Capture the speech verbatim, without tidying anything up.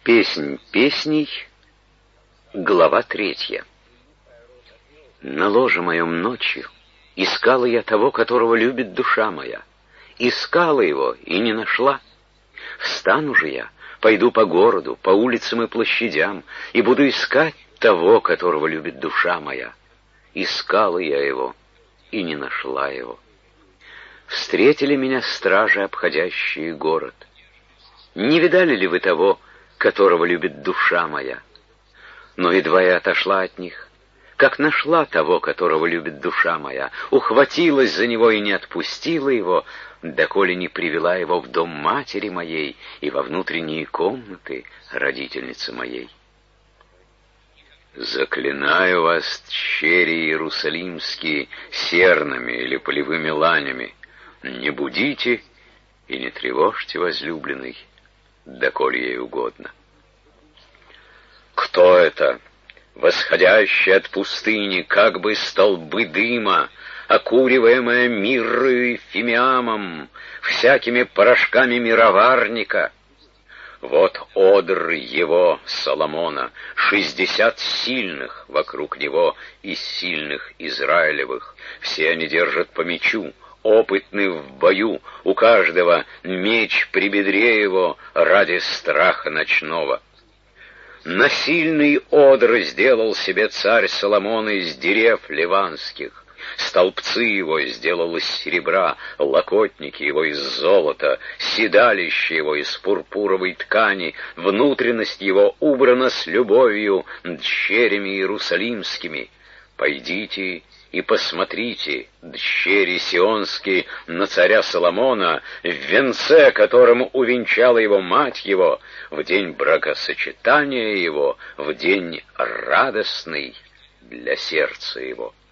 Песнь песней, глава третья. На ложе моем ночью искала я того, которого любит душа моя. Искала его и не нашла. Встану же я, пойду по городу, по улицам и площадям, и буду искать того, которого любит душа моя. Искала я его и не нашла его. Встретили меня стражи, обходящие город. Не видали ли вы того, которого любит душа моя? Но едва я отошла от них, как нашла того, которого любит душа моя, ухватилась за него и не отпустила его, доколе не привела его в дом матери моей и во внутренние комнаты родительницы моей. Заклинаю вас, тщери иерусалимские, сернами или полевыми ланями, не будите и не тревожьте возлюбленный, доколе ей угодно. Кто это, восходящий от пустыни, как бы столбы дыма, окуриваемая миррою и фимиамом, всякими порошками мироварника? Вот одр его, Соломона, шестьдесят сильных вокруг него из сильных Израилевых. Все они держат по мечу, опытны в бою, у каждого меч при бедре его ради страха ночного. Насильный одр сделал себе царь Соломон из дерев ливанских. Столбцы его сделал из серебра, локотники его из золота, седалище его из пурпуровой ткани, внутренность его убрана с любовью дщерями иерусалимскими. Пойдите и посмотрите, дщери сионские, на царя Соломона, в венце, которым увенчала его мать его, в день бракосочетания его, в день радостный для сердца его.